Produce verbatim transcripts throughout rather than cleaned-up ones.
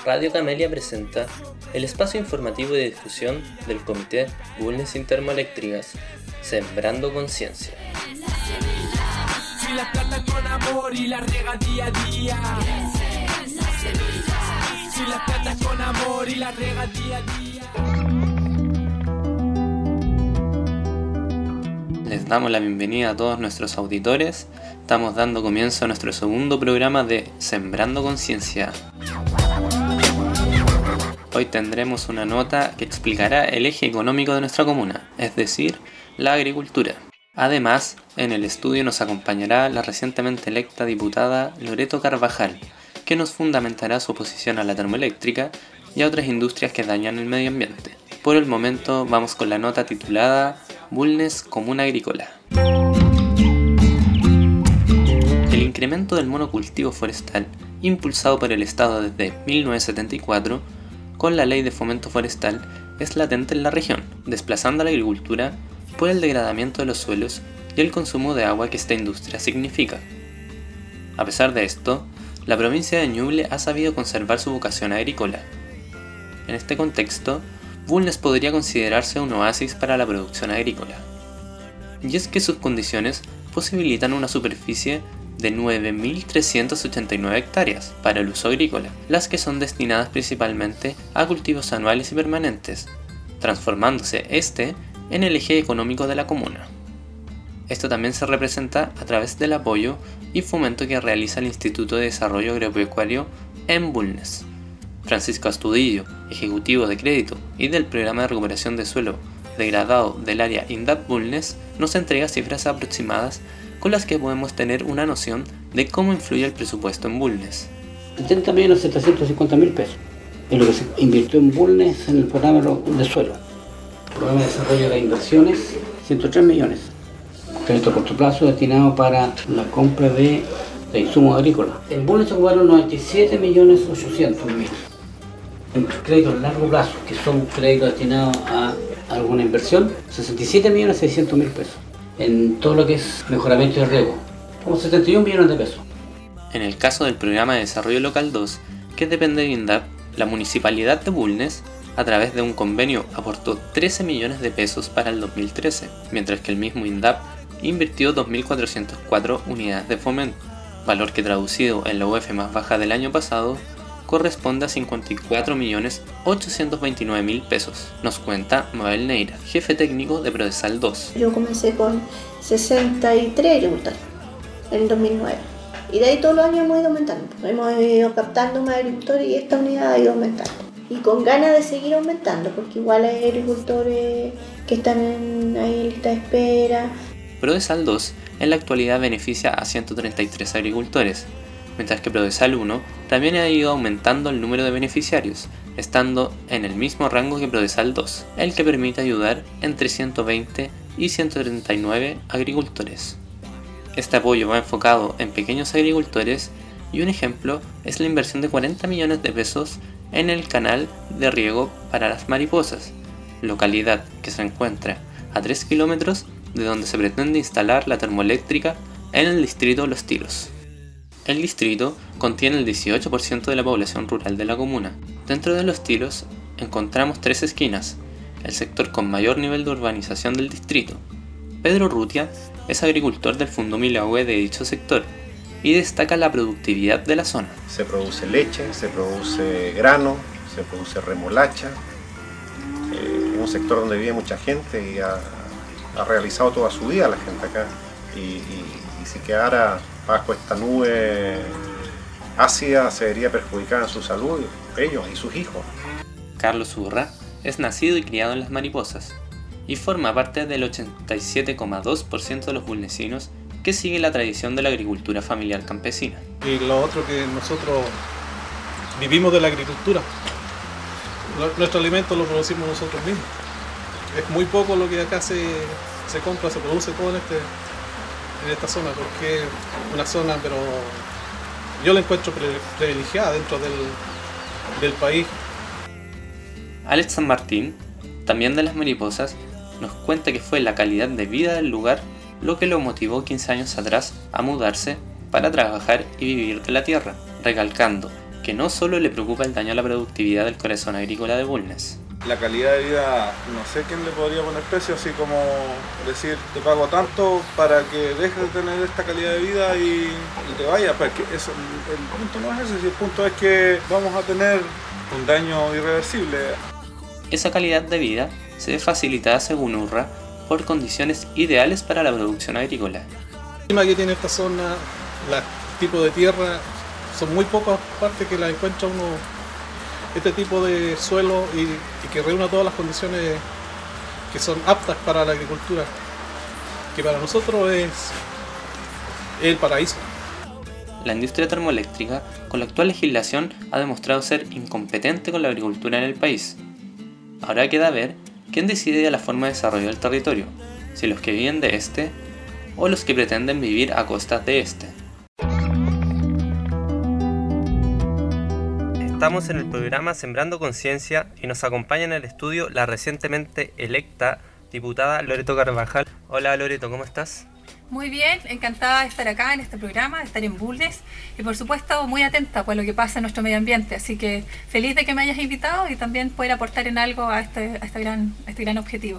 Radio Camelia presenta el espacio informativo de difusión del Comité Bulnes sin Termoeléctricas, Sembrando Conciencia. Si la plata con amor y la riega día a día. Si la plata con amor y la riega día a día. Les damos la bienvenida a todos nuestros auditores. Estamos dando comienzo a nuestro segundo programa de Sembrando Conciencia. Hoy tendremos una nota que explicará el eje económico de nuestra comuna, es decir, la agricultura. Además, en el estudio nos acompañará la recientemente electa diputada Loreto Carvajal, que nos fundamentará su oposición a la termoeléctrica y a otras industrias que dañan el medio ambiente. Por el momento vamos con la nota titulada Bulnes Comuna Agrícola. El incremento del monocultivo forestal, impulsado por el Estado desde mil novecientos setenta y cuatro, con la Ley de Fomento Forestal, es latente en la región, desplazando a la agricultura por el degradamiento de los suelos y el consumo de agua que esta industria significa. A pesar de esto, la provincia de Ñuble ha sabido conservar su vocación agrícola. En este contexto, Bulnes podría considerarse un oasis para la producción agrícola. Y es que sus condiciones posibilitan una superficie de nueve mil trescientas ochenta y nueve hectáreas para el uso agrícola, las que son destinadas principalmente a cultivos anuales y permanentes, transformándose este en el eje económico de la comuna. Esto también se representa a través del apoyo y fomento que realiza el Instituto de Desarrollo Agropecuario en Bulnes. Francisco Astudillo, ejecutivo de crédito y del programa de recuperación de suelo degradado del área INDAP Bulnes, nos entrega cifras aproximadas con las que podemos tener una noción de cómo influye el presupuesto en Bulnes. setenta millones setecientos cincuenta mil pesos es lo que se invirtió en Bulnes en el programa de suelo. El programa de desarrollo de inversiones, ciento tres millones. Crédito a corto plazo destinado para la compra de, de insumos agrícolas. En Bulnes se ocuparon noventa y siete millones ochocientos mil. En créditos a largo plazo, que son créditos destinados a alguna inversión, sesenta y siete millones seiscientos mil pesos. En todo lo que es mejoramiento de riego, como setenta y un millones de pesos. En el caso del Programa de Desarrollo Local dos, que depende de INDAP, la Municipalidad de Bulnes, a través de un convenio, aportó trece millones de pesos para el dos mil trece, mientras que el mismo INDAP invirtió dos mil cuatrocientas cuatro unidades de fomento, valor que traducido en la U F más baja del año pasado, corresponde a cincuenta y cuatro millones ochocientos veintinueve mil pesos, nos cuenta Mabel Neira, jefe técnico de Prodesal dos. Yo comencé con sesenta y tres agricultores en el dos mil nueve y de ahí todos los años hemos ido aumentando, hemos ido captando más agricultores y esta unidad ha ido aumentando y con ganas de seguir aumentando porque igual hay agricultores que están en, ahí en lista de espera. Prodesal dos en la actualidad beneficia a ciento treinta y tres agricultores, mientras que Prodesal uno también ha ido aumentando el número de beneficiarios, estando en el mismo rango que Prodesal dos, el que permite ayudar entre ciento veinte y ciento treinta y nueve agricultores. Este apoyo va enfocado en pequeños agricultores y un ejemplo es la inversión de cuarenta millones de pesos en el canal de riego para las mariposas, localidad que se encuentra a tres kilómetros de donde se pretende instalar la termoeléctrica en el distrito Los Tilos. El distrito contiene el dieciocho por ciento de la población rural de la comuna. Dentro de Los Tilos encontramos tres esquinas, el sector con mayor nivel de urbanización del distrito. Pedro Rutia es agricultor del Fundo Milagüe de dicho sector y destaca la productividad de la zona. Se produce leche, se produce grano, se produce remolacha. Eh, es un sector donde vive mucha gente y ha, ha realizado toda su vida la gente acá. Y, y, y si quedara bajo esta nube ácida se vería perjudicada en su salud, ellos y sus hijos. Carlos Urra es nacido y criado en Las Mariposas y forma parte del ochenta y siete coma dos por ciento de los bulnesinos que sigue la tradición de la agricultura familiar campesina. Y lo otro que nosotros vivimos de la agricultura, nuestro alimento lo producimos nosotros mismos. Es muy poco lo que acá se, se compra, se produce todo en este en esta zona, porque es una zona, pero yo la encuentro privilegiada dentro del, del país. Alex San Martín, también de Las Mariposas, nos cuenta que fue la calidad de vida del lugar lo que lo motivó quince años atrás a mudarse para trabajar y vivir de la tierra, recalcando que no solo le preocupa el daño a la productividad del corazón agrícola de Bulnes. La calidad de vida, no sé quién le podría poner precio, así como decir, te pago tanto para que dejes de tener esta calidad de vida y, y te vayas. Pero es que eso, el punto no es ese, el punto es que vamos a tener un daño irreversible. Esa calidad de vida se ve facilitada, según Urra, por condiciones ideales para la producción agrícola. El clima que tiene esta zona, los tipos de tierra, son muy pocas partes que la encuentra uno este tipo de suelo y, y que reúna todas las condiciones que son aptas para la agricultura, que para nosotros es, es el paraíso. La industria termoeléctrica, con la actual legislación, ha demostrado ser incompetente con la agricultura en el país. Ahora queda ver quién decide la forma de desarrollo del territorio, si los que viven de este o los que pretenden vivir a costa de este. Estamos en el programa Sembrando Conciencia y nos acompaña en el estudio la recientemente electa diputada Loreto Carvajal. Hola Loreto, ¿cómo estás? Muy bien, encantada de estar acá en este programa, de estar en Bulnes y por supuesto muy atenta por lo que pasa en nuestro medio ambiente, así que feliz de que me hayas invitado y también poder aportar en algo a este, a este, gran, a este gran objetivo.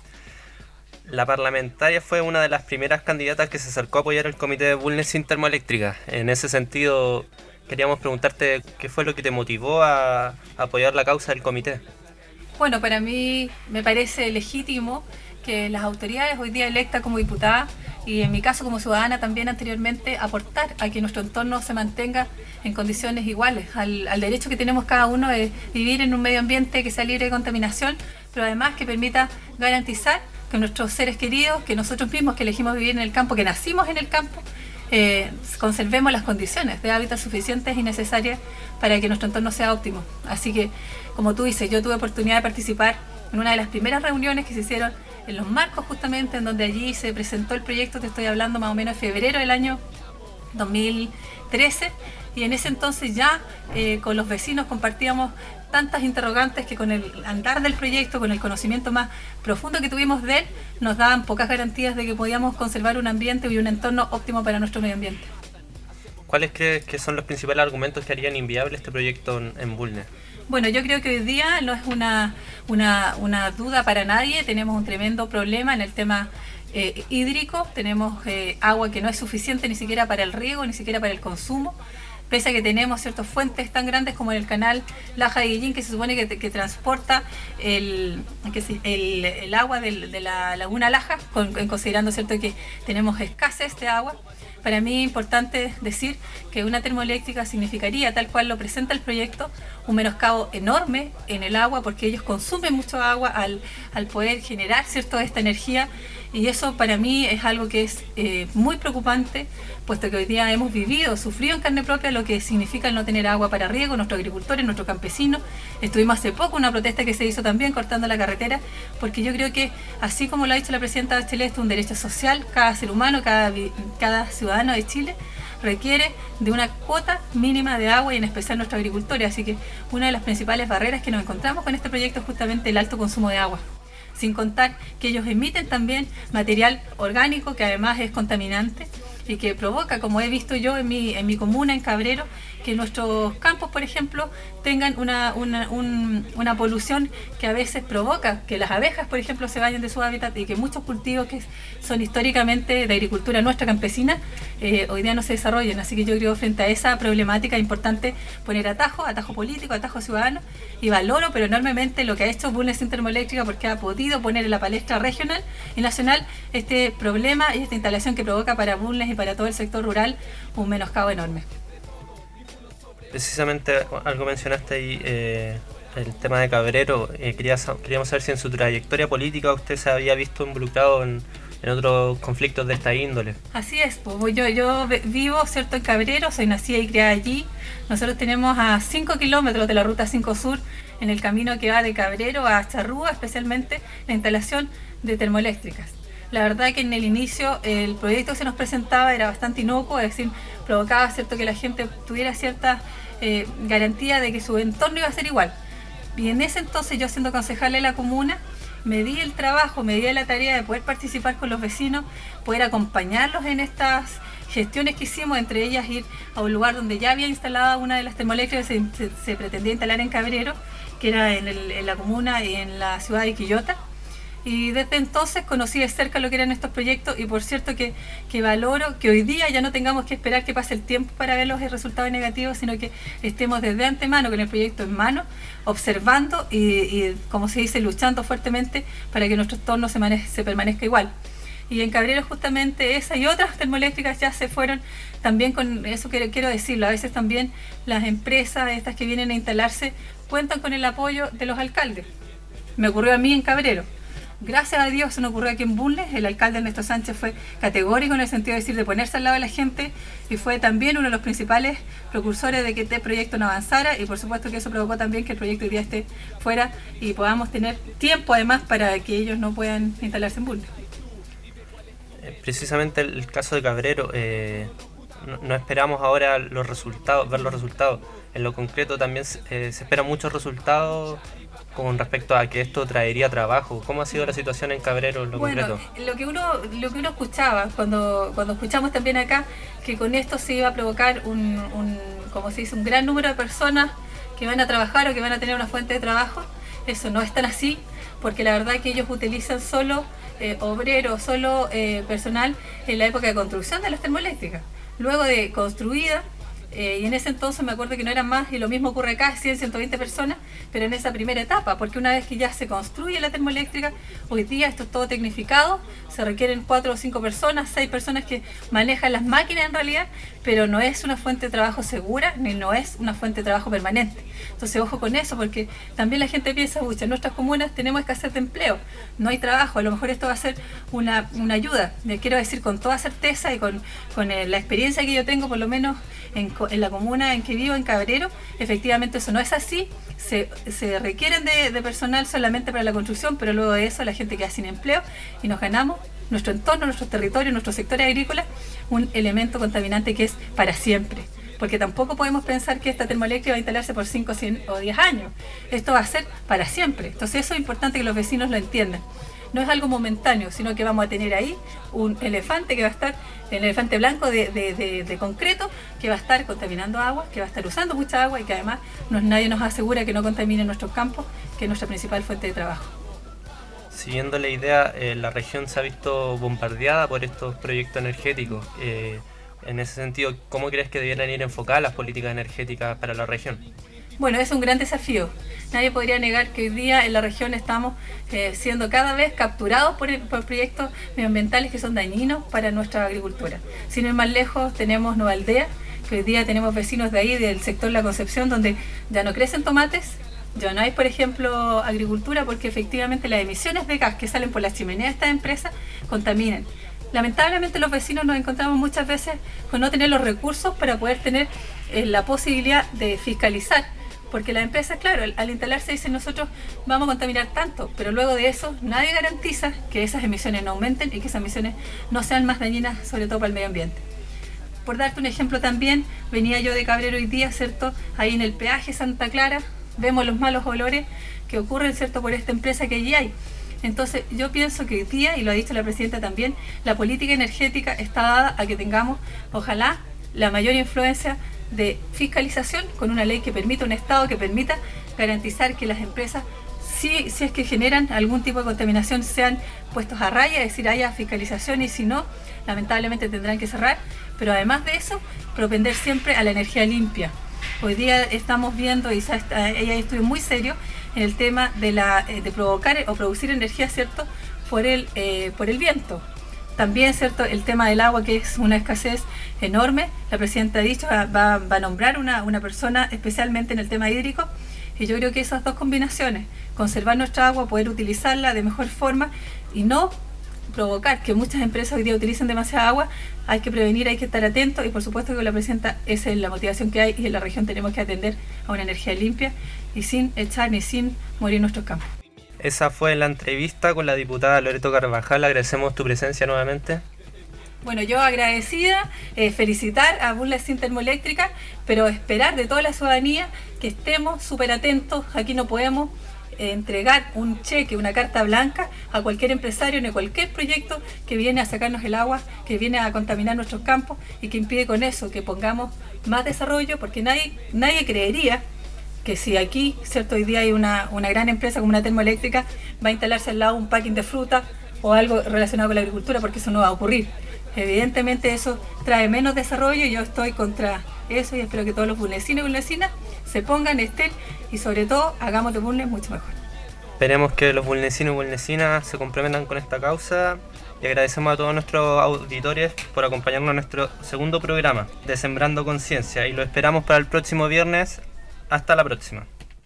La parlamentaria fue una de las primeras candidatas que se acercó a apoyar el comité de Bulnes sin termoeléctrica. En ese sentido, queríamos preguntarte qué fue lo que te motivó a apoyar la causa del comité. Bueno, para mí me parece legítimo que las autoridades hoy día electas como diputada y en mi caso como ciudadana también anteriormente aportar a que nuestro entorno se mantenga en condiciones iguales al, al derecho que tenemos cada uno de vivir en un medio ambiente que sea libre de contaminación, pero además que permita garantizar que nuestros seres queridos, que nosotros mismos que elegimos vivir en el campo, que nacimos en el campo, Eh, conservemos las condiciones de hábitat suficientes y necesarias para que nuestro entorno sea óptimo. Así que, como tú dices, yo tuve oportunidad de participar en una de las primeras reuniones que se hicieron en Los Marcos, justamente en donde allí se presentó el proyecto, te estoy hablando más o menos de febrero del año dos mil trece, y en ese entonces ya eh, con los vecinos compartíamos tantas interrogantes que con el andar del proyecto, con el conocimiento más profundo que tuvimos de él, nos daban pocas garantías de que podíamos conservar un ambiente y un entorno óptimo para nuestro medio ambiente. ¿Cuáles crees que son los principales argumentos que harían inviable este proyecto en, en Bulnes? Bueno, yo creo que hoy día no es una, una, una duda para nadie, tenemos un tremendo problema en el tema eh, hídrico, tenemos eh, agua que no es suficiente ni siquiera para el riego, ni siquiera para el consumo. Pese a que tenemos ciertas fuentes tan grandes como el canal Laja de Guillín, que se supone que, que transporta el, que se, el, el agua de, de la laguna Laja, con, considerando cierto que tenemos escasez de agua. Para mí es importante decir que una termoeléctrica significaría, tal cual lo presenta el proyecto, un menoscabo enorme en el agua, porque ellos consumen mucho agua al, al poder generar cierto esta energía, y eso para mí es algo que es eh, muy preocupante, puesto que hoy día hemos vivido, sufrido en carne propia lo que significa el no tener agua para riego, nuestros agricultores, nuestros campesinos. Estuvimos hace poco una protesta que se hizo también cortando la carretera, porque yo creo que, así como lo ha dicho la presidenta Bachelet, esto es un derecho social, cada ser humano, cada, cada ciudadano de Chile requiere de una cuota mínima de agua y en especial nuestros agricultores, así que una de las principales barreras que nos encontramos con este proyecto es justamente el alto consumo de agua, sin contar que ellos emiten también material orgánico que además es contaminante y que provoca, como he visto yo en mi, en mi comuna, en Cabrero, que nuestros campos, por ejemplo, tengan una, una, un, una polución que a veces provoca que las abejas, por ejemplo, se vayan de su hábitat y que muchos cultivos que son históricamente de agricultura nuestra campesina, eh, hoy día no se desarrollen. Así que yo creo, frente a esa problemática, es importante poner atajo, atajo político, atajo ciudadano, y valoro pero enormemente lo que ha hecho Bulnes sin termoeléctrica, porque ha podido poner en la palestra regional y nacional este problema y esta instalación que provoca para Bulnes y para todo el sector rural un menoscabo enorme. Precisamente algo mencionaste ahí, eh, el tema de Cabrero. Eh, quería, queríamos saber si en su trayectoria política usted se había visto involucrado en, en otros conflictos de esta índole. Así es, pues yo, yo vivo, cierto, en Cabrero, soy nacida y criada allí. Nosotros tenemos a cinco kilómetros de la ruta cinco Sur, en el camino que va de Cabrero a Charrúa, especialmente la instalación de termoeléctricas. La verdad que en el inicio el proyecto que se nos presentaba era bastante inocuo, es decir, provocaba, cierto, que la gente tuviera cierta eh, garantía de que su entorno iba a ser igual. Y en ese entonces, yo siendo concejala de la comuna, me di el trabajo, me di la tarea de poder participar con los vecinos, poder acompañarlos en estas gestiones que hicimos, entre ellas ir a un lugar donde ya había instalada una de las termoeléctricas que se, se, se pretendía instalar en Cabrero, que era en, el, en la comuna y en la ciudad de Quillota. Y desde entonces conocí de cerca lo que eran estos proyectos y por cierto que, que valoro que hoy día ya no tengamos que esperar que pase el tiempo para ver los resultados negativos, sino que estemos desde antemano con el proyecto en mano, observando y, y como se dice, luchando fuertemente para que nuestro entorno se, maneje, se permanezca igual. Y en Cabrero justamente esa y otras termoeléctricas ya se fueron también con eso que quiero decirlo. A veces también las empresas estas que vienen a instalarse cuentan con el apoyo de los alcaldes. Me ocurrió a mí en Cabrero. Gracias a Dios eso no ocurrió aquí en Bulnes. El alcalde Ernesto Sánchez fue categórico en el sentido de decir de ponerse al lado de la gente y fue también uno de los principales precursores de que este proyecto no avanzara y por supuesto que eso provocó también que el proyecto hoy día esté fuera y podamos tener tiempo además para que ellos no puedan instalarse en Bulnes. Precisamente el caso de Cabrero, eh, no, no esperamos ahora los resultados, ver los resultados. En lo concreto también eh, se esperan muchos resultados con respecto a que esto traería trabajo. ¿Cómo ha sido la situación en Cabrero en lo bueno, concreto? Lo que uno, lo que uno escuchaba cuando, cuando escuchamos también acá que con esto se iba a provocar un, un, como se dice, un gran número de personas que van a trabajar o que van a tener una fuente de trabajo. Eso no es tan así, porque la verdad es que ellos utilizan solo eh, obreros, solo eh, personal en la época de construcción de las termoeléctricas. Luego de construida, Eh, y en ese entonces me acuerdo que no eran más, y lo mismo ocurre acá, cien, ciento veinte personas, pero en esa primera etapa, porque una vez que ya se construye la termoeléctrica, hoy día esto es todo tecnificado, se requieren cuatro o cinco personas, seis personas que manejan las máquinas en realidad, pero no es una fuente de trabajo segura, ni no es una fuente de trabajo permanente. Entonces ojo con eso, porque también la gente piensa, uy, en nuestras comunas tenemos escasez de empleo, no hay trabajo, a lo mejor esto va a ser una, una ayuda. Le quiero decir con toda certeza y con, con eh, la experiencia que yo tengo, por lo menos en, en la comuna en que vivo, en Cabrero, efectivamente eso no es así, se, se requieren de, de personal solamente para la construcción, pero luego de eso la gente queda sin empleo y nos ganamos nuestro entorno, nuestros territorios, nuestros sectores agrícolas, un elemento contaminante que es para siempre. Porque tampoco podemos pensar que esta termoeléctrica va a instalarse por cinco, cien o diez años. Esto va a ser para siempre. Entonces eso es importante que los vecinos lo entiendan. No es algo momentáneo, sino que vamos a tener ahí un elefante que va a estar, el elefante blanco de, de, de, de concreto, que va a estar contaminando agua, que va a estar usando mucha agua y que además no, nadie nos asegura que no contamine nuestros campos, que es nuestra principal fuente de trabajo. Siguiendo la idea, eh, la región se ha visto bombardeada por estos proyectos energéticos. Eh, en ese sentido, ¿cómo crees que debieran ir enfocadas las políticas energéticas para la región? Bueno, es un gran desafío. Nadie podría negar que hoy día en la región estamos eh, siendo cada vez capturados por, por proyectos medioambientales que son dañinos para nuestra agricultura. Sin ir más lejos, tenemos Nueva Aldea, que hoy día tenemos vecinos de ahí, del sector La Concepción, donde ya no crecen tomates, ya no hay, por ejemplo, agricultura, porque efectivamente las emisiones de gas que salen por las chimeneas de estas empresas contaminan. Lamentablemente los vecinos nos encontramos muchas veces con no tener los recursos para poder tener eh, la posibilidad de fiscalizar, porque las empresas, claro, al, al instalarse dicen nosotros vamos a contaminar tanto, pero luego de eso nadie garantiza que esas emisiones no aumenten y que esas emisiones no sean más dañinas, sobre todo para el medio ambiente. Por darte un ejemplo también, venía yo de Cabrero hoy día, ¿cierto? Ahí en el peaje Santa Clara, vemos los malos olores que ocurren, ¿cierto?, por esta empresa que allí hay. Entonces yo pienso que hoy día, y lo ha dicho la presidenta también, la política energética está dada a que tengamos, ojalá, la mayor influencia de fiscalización con una ley que permita, un Estado que permita garantizar que las empresas, si, si es que generan algún tipo de contaminación, sean puestos a raya, es decir, haya fiscalización, y si no, lamentablemente tendrán que cerrar. Pero además de eso, propender siempre a la energía limpia. Hoy día estamos viendo, y hay estudios muy serios en el tema de, la, de provocar o producir energía, ¿cierto?, por el, eh, por el viento. También, ¿cierto?, el tema del agua, que es una escasez enorme. La presidenta ha dicho, va, va, va a nombrar una, una persona especialmente en el tema hídrico, y yo creo que esas dos combinaciones, conservar nuestra agua, poder utilizarla de mejor forma y no provocar que muchas empresas hoy día utilicen demasiada agua, hay que prevenir, hay que estar atentos, y por supuesto que con la presidenta esa es la motivación que hay, y en la región tenemos que atender a una energía limpia y sin echar ni sin morir nuestros campos. Esa fue la entrevista con la diputada Loreto Carvajal. Agradecemos tu presencia nuevamente. Bueno, yo agradecida, eh, felicitar a Bulnes Sin Termoeléctrica, pero esperar de toda la ciudadanía que estemos súper atentos. Aquí no podemos eh, entregar un cheque, una carta blanca a cualquier empresario en cualquier proyecto que viene a sacarnos el agua, que viene a contaminar nuestros campos y que impide con eso que pongamos más desarrollo, porque nadie, nadie creería que si aquí, cierto, hoy día hay una, una gran empresa como una termoeléctrica, va a instalarse al lado un packing de fruta o algo relacionado con la agricultura, porque eso no va a ocurrir. Evidentemente eso trae menos desarrollo y yo estoy contra eso y espero que todos los bulnesinos y bulnesinas se pongan, estén y sobre todo hagamos de Bulnes mucho mejor. Esperemos que los bulnesinos y bulnesinas se comprometan con esta causa y agradecemos a todos nuestros auditores por acompañarnos en nuestro segundo programa de Sembrando Conciencia y lo esperamos para el próximo viernes. Hasta la próxima.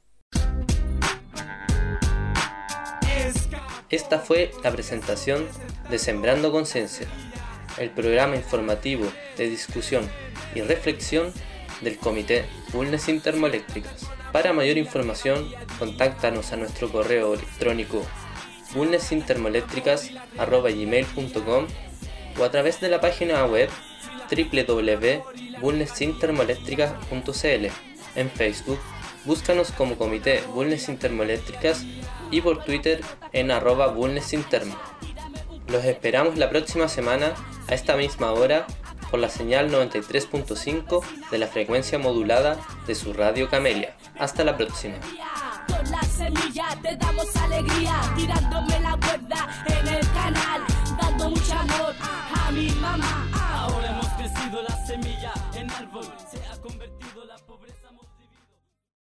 Esta fue la presentación de Sembrando Conciencia, el programa informativo de discusión y reflexión del Comité Bulnes Termoeléctricas. Para mayor información, contáctanos a nuestro correo electrónico bulnesintermoeléctricas arroba gmail punto com o a través de la página web doble u doble u doble u punto bulnesintermoeléctricas punto c l. En Facebook, búscanos como Comité Bulnes Termoeléctricas y por Twitter en arroba bulnesintermo. Los esperamos la próxima semana a esta misma hora por la señal noventa y tres punto cinco de la frecuencia modulada de su radio Camelia. Hasta la próxima. Con la semilla te damos alegría, tirándome la cuerda en el canal, dando mucho amor a mi mamá. Ahora hemos crecido la semilla en árbol.